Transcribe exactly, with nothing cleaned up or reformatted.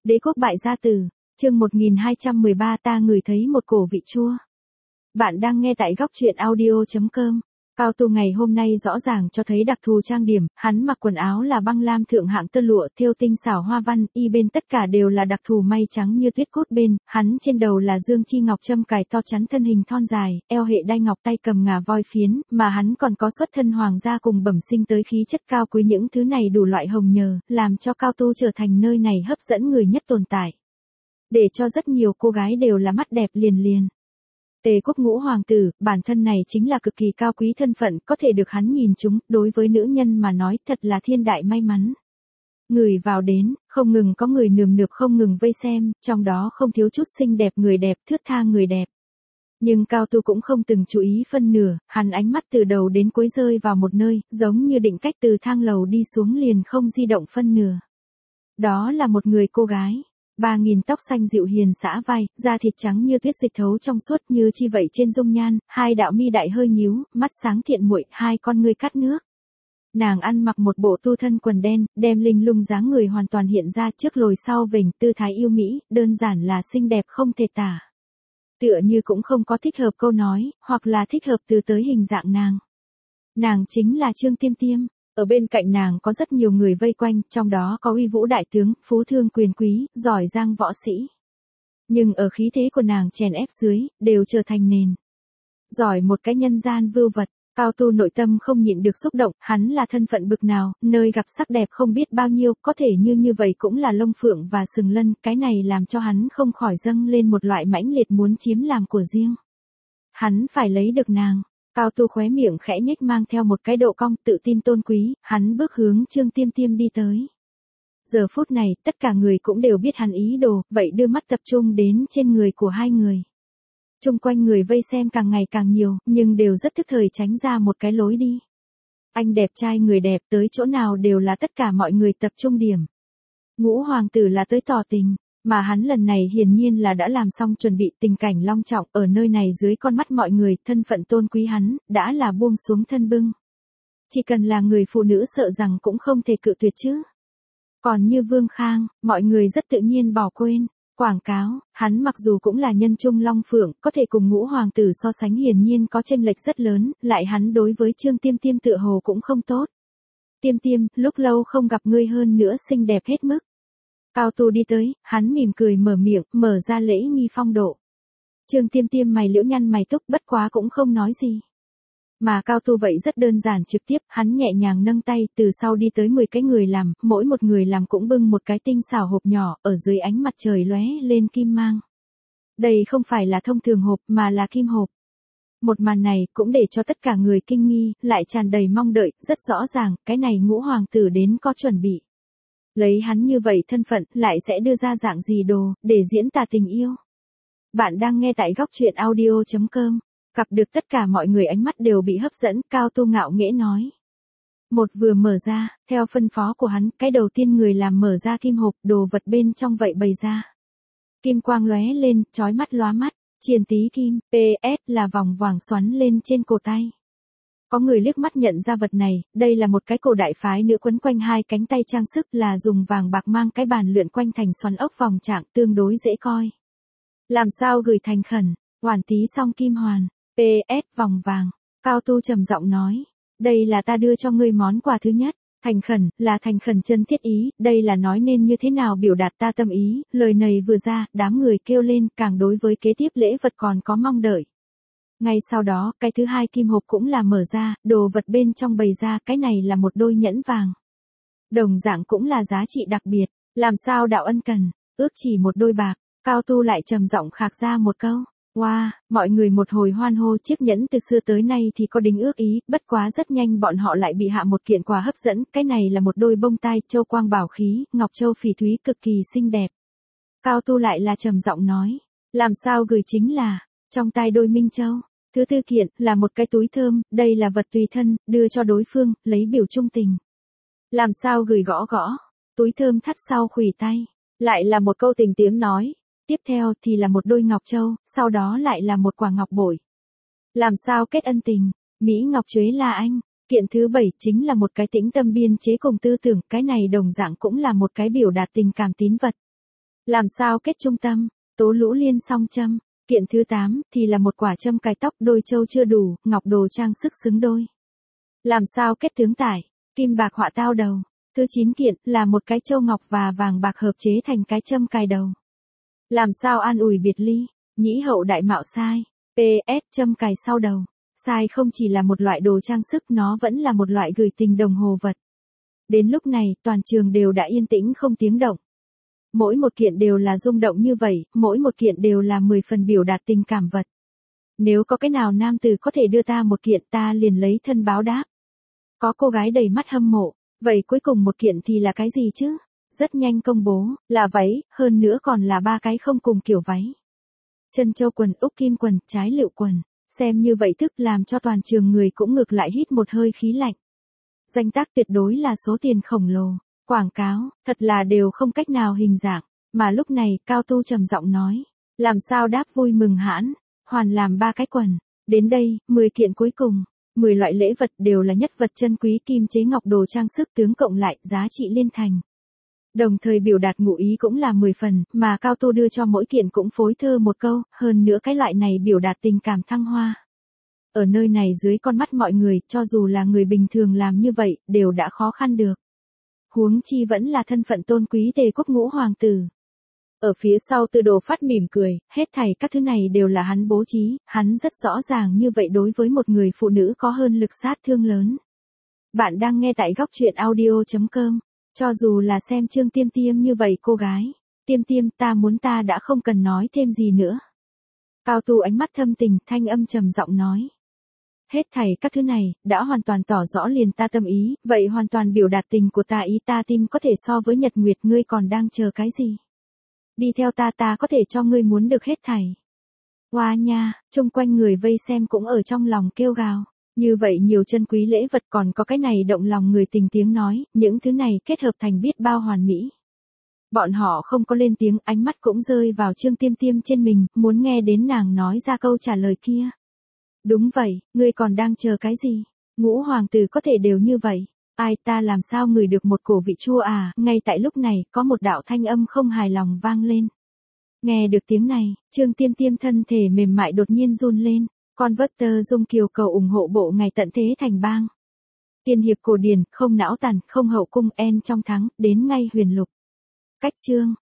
Đế quốc bại gia tử, chương một nghìn hai trăm mười ba ta ngửi thấy một cổ vị chua. Bạn đang nghe tại góc truyện audio chấm com. Cao Tu ngày hôm nay rõ ràng cho thấy đặc thù trang điểm, hắn mặc quần áo là băng lam thượng hạng tơ lụa thêu tinh xảo hoa văn, y bên tất cả đều là đặc thù may trắng như tuyết cốt bên, hắn trên đầu là dương chi ngọc châm cài to chắn thân hình thon dài, eo hệ đai ngọc tay cầm ngà voi phiến, mà hắn còn có xuất thân hoàng gia cùng bẩm sinh tới khí chất cao quý, những thứ này đủ loại hồng nhờ, làm cho Cao Tu trở thành nơi này hấp dẫn người nhất tồn tại. Để cho rất nhiều cô gái đều là mắt đẹp liền liền. Tề quốc ngũ hoàng tử, bản thân này chính là cực kỳ cao quý thân phận, có thể được hắn nhìn chúng, đối với nữ nhân mà nói thật là thiên đại may mắn. Người vào đến, không ngừng có người nườm nượp không ngừng vây xem, trong đó không thiếu chút xinh đẹp người đẹp, thướt tha người đẹp. Nhưng Cao Tu cũng không từng chú ý phân nửa, hắn ánh mắt từ đầu đến cuối rơi vào một nơi, giống như định cách từ thang lầu đi xuống liền không di động phân nửa. Đó là một người cô gái. Ba nghìn tóc xanh dịu hiền xõa vai, da thịt trắng như tuyết dịch thấu trong suốt như chi vậy trên dung nhan, hai đạo mi đại hơi nhíu, mắt sáng thiện muội, hai con ngươi cắt nước. Nàng ăn mặc một bộ tu thân quần đen, đem linh lung dáng người hoàn toàn hiện ra, trước lồi sau vểnh, tư thái yêu mỹ, đơn giản là xinh đẹp không thể tả. Tựa như cũng không có thích hợp câu nói, hoặc là thích hợp từ tới hình dạng nàng. Nàng chính là Trương Tiêm Tiêm. Ở bên cạnh nàng có rất nhiều người vây quanh, trong đó có uy vũ đại tướng, phú thương quyền quý, giỏi giang võ sĩ. Nhưng ở khí thế của nàng chèn ép dưới, đều trở thành nền. Giỏi một cái nhân gian vưu vật, Cao Tu nội tâm không nhịn được xúc động, hắn là thân phận bực nào, nơi gặp sắc đẹp không biết bao nhiêu, có thể như như vậy cũng là lông phượng và sừng lân, cái này làm cho hắn không khỏi dâng lên một loại mãnh liệt muốn chiếm làm của riêng. Hắn phải lấy được nàng. Cao Tu khóe miệng khẽ nhếch mang theo một cái độ cong tự tin tôn quý, hắn bước hướng Trương Tiêm Tiêm đi tới. Giờ phút này, tất cả người cũng đều biết hắn ý đồ, vậy đưa mắt tập trung đến trên người của hai người. Chung quanh người vây xem càng ngày càng nhiều, nhưng đều rất thức thời tránh ra một cái lối đi. Anh đẹp trai người đẹp tới chỗ nào đều là tất cả mọi người tập trung điểm. Ngũ hoàng tử là tới tỏ tình. Mà hắn lần này hiển nhiên là đã làm xong chuẩn bị tình cảnh long trọng, ở nơi này dưới con mắt mọi người, thân phận tôn quý hắn, đã là buông xuống thân bưng. Chỉ cần là người phụ nữ sợ rằng cũng không thể cự tuyệt chứ. Còn như Vương Khang, mọi người rất tự nhiên bỏ quên. Quảng cáo, hắn mặc dù cũng là nhân trung long phượng, có thể cùng ngũ hoàng tử so sánh hiển nhiên có chênh lệch rất lớn, lại hắn đối với Trương Tiêm Tiêm tựa hồ cũng không tốt. Tiêm Tiêm, lúc lâu không gặp ngươi hơn nữa xinh đẹp hết mức. Cao Tu đi tới, hắn mỉm cười mở miệng, mở ra lễ nghi phong độ. Trương Tiêm Tiêm mày liễu nhăn mày túc, bất quá cũng không nói gì. Mà Cao Tu vậy rất đơn giản trực tiếp, hắn nhẹ nhàng nâng tay, từ sau đi tới mười cái người làm, mỗi một người làm cũng bưng một cái tinh xảo hộp nhỏ, ở dưới ánh mặt trời lóe lên kim mang. Đây không phải là thông thường hộp, mà là kim hộp. Một màn này cũng để cho tất cả người kinh nghi, lại tràn đầy mong đợi, rất rõ ràng, cái này ngũ hoàng tử đến có chuẩn bị. Lấy hắn như vậy thân phận, lại sẽ đưa ra dạng gì đồ, để diễn tả tình yêu. Bạn đang nghe tại góc truyện audio chấm com. Gặp được tất cả mọi người ánh mắt đều bị hấp dẫn, Cao Tu ngạo nghễ nói. Một vừa mở ra, theo phân phó của hắn, cái đầu tiên người làm mở ra kim hộp, đồ vật bên trong vậy bày ra. Kim quang lóe lên, chói mắt lóa mắt, triền tí kim, pê ét là vòng vàng xoắn lên trên cổ tay. Có người liếc mắt nhận ra vật này, đây là một cái cổ đại phái nữ quấn quanh hai cánh tay trang sức là dùng vàng bạc mang cái bàn lượn quanh thành xoắn ốc vòng trạng tương đối dễ coi. Làm sao gửi thành khẩn, hoàn tí song kim hoàn, pê ét vòng vàng, Cao Tu trầm giọng nói, đây là ta đưa cho ngươi món quà thứ nhất, thành khẩn, là thành khẩn chân thiết ý, đây là nói nên như thế nào biểu đạt ta tâm ý, lời này vừa ra, đám người kêu lên, càng đối với kế tiếp lễ vật còn có mong đợi. Ngay sau đó, cái thứ hai kim hộp cũng là mở ra, đồ vật bên trong bày ra, cái này là một đôi nhẫn vàng. Đồng dạng cũng là giá trị đặc biệt, làm sao đạo ân cần, ước chỉ một đôi bạc, Cao Tu lại trầm giọng khạc ra một câu. Wow, mọi người một hồi hoan hô, chiếc nhẫn từ xưa tới nay thì có đính ước ý, bất quá rất nhanh bọn họ lại bị hạ một kiện quà hấp dẫn, cái này là một đôi bông tai, châu quang bảo khí, ngọc châu phỉ thúy cực kỳ xinh đẹp. Cao Tu lại là trầm giọng nói, làm sao gửi chính là, trong tai đôi minh châu. Thứ tư kiện, là một cái túi thơm, đây là vật tùy thân, đưa cho đối phương, lấy biểu trung tình. Làm sao gửi gõ gõ, túi thơm thắt sau khuỷu tay, lại là một câu tình tiếng nói. Tiếp theo thì là một đôi ngọc châu, sau đó lại là một quả ngọc bội. Làm sao kết ân tình, Mỹ Ngọc Chuế là anh. Kiện thứ bảy chính là một cái tĩnh tâm biên chế cùng tư tưởng, cái này đồng dạng cũng là một cái biểu đạt tình cảm tín vật. Làm sao kết trung tâm, tố lũ liên song châm. Kiện thứ tám thì là một quả châm cài tóc, đôi châu chưa đủ, ngọc đồ trang sức xứng đôi. Làm sao kết tướng tải, kim bạc họa tao đầu. Thứ chín kiện là một cái châu ngọc và vàng bạc hợp chế thành cái châm cài đầu. Làm sao an ủi biệt ly, nhĩ hậu đại mạo sai. pê ét châm cài sau đầu. Sai không chỉ là một loại đồ trang sức, nó vẫn là một loại gửi tình đồng hồ vật. Đến lúc này, toàn trường đều đã yên tĩnh không tiếng động. Mỗi một kiện đều là rung động như vậy, mỗi một kiện đều là mười phần biểu đạt tình cảm vật. Nếu có cái nào nam tử có thể đưa ta một kiện, ta liền lấy thân báo đáp. Có cô gái đầy mắt hâm mộ, vậy cuối cùng một kiện thì là cái gì chứ? Rất nhanh công bố, là váy, hơn nữa còn là ba cái không cùng kiểu váy. Chân châu quần, úc kim quần, trái lựu quần. Xem như vậy thức làm cho toàn trường người cũng ngược lại hít một hơi khí lạnh. Danh tác tuyệt đối là số tiền khổng lồ. Quảng cáo, thật là đều không cách nào hình dạng. Mà lúc này, Cao Tu trầm giọng nói. Làm sao đáp vui mừng hãn, hoàn làm ba cái quần. Đến đây, mười kiện cuối cùng. mười loại lễ vật đều là nhất vật chân quý, kim chế ngọc đồ trang sức tướng cộng lại, giá trị liên thành. Đồng thời biểu đạt ngụ ý cũng là mười phần, mà Cao Tu đưa cho mỗi kiện cũng phối thơ một câu, hơn nữa cái loại này biểu đạt tình cảm thăng hoa. Ở nơi này dưới con mắt mọi người, cho dù là người bình thường làm như vậy, đều đã khó khăn được. Huống chi vẫn là thân phận tôn quý Tề quốc ngũ hoàng tử. Ở phía sau Tư Đồ Phát mỉm cười, hết thảy các thứ này đều là hắn bố trí, hắn rất rõ ràng như vậy đối với một người phụ nữ có hơn lực sát thương lớn. Bạn đang nghe tại góc truyện audio chấm com. Cho dù là xem Trương Tiêm Tiêm như vậy cô gái, Tiêm Tiêm ta muốn ta đã không cần nói thêm gì nữa. Cao Tu ánh mắt thâm tình, thanh âm trầm giọng nói. Hết thảy các thứ này, đã hoàn toàn tỏ rõ liền ta tâm ý, vậy hoàn toàn biểu đạt tình của ta ý ta tim có thể so với nhật nguyệt, ngươi còn đang chờ cái gì? Đi theo ta ta có thể cho ngươi muốn được hết thảy. Hoa nha, chung quanh người vây xem cũng ở trong lòng kêu gào. Như vậy nhiều chân quý lễ vật còn có cái này động lòng người tình tiếng nói, những thứ này kết hợp thành biết bao hoàn mỹ. Bọn họ không có lên tiếng, ánh mắt cũng rơi vào Trương Tiêm Tiêm trên mình, muốn nghe đến nàng nói ra câu trả lời kia. Đúng vậy, ngươi còn đang chờ cái gì? Ngũ hoàng tử có thể đều như vậy. Ai ta làm sao ngửi được một cổ vị chua à? Ngay tại lúc này, có một đạo thanh âm không hài lòng vang lên. Nghe được tiếng này, Trương Tiêm Tiêm thân thể mềm mại đột nhiên run lên. Converter Dung Kiều cầu ủng hộ bộ ngày tận thế thành bang. Tiên hiệp cổ điển, không não tàn, không hậu cung, en trong thắng, đến ngay huyền lục. Cách chương.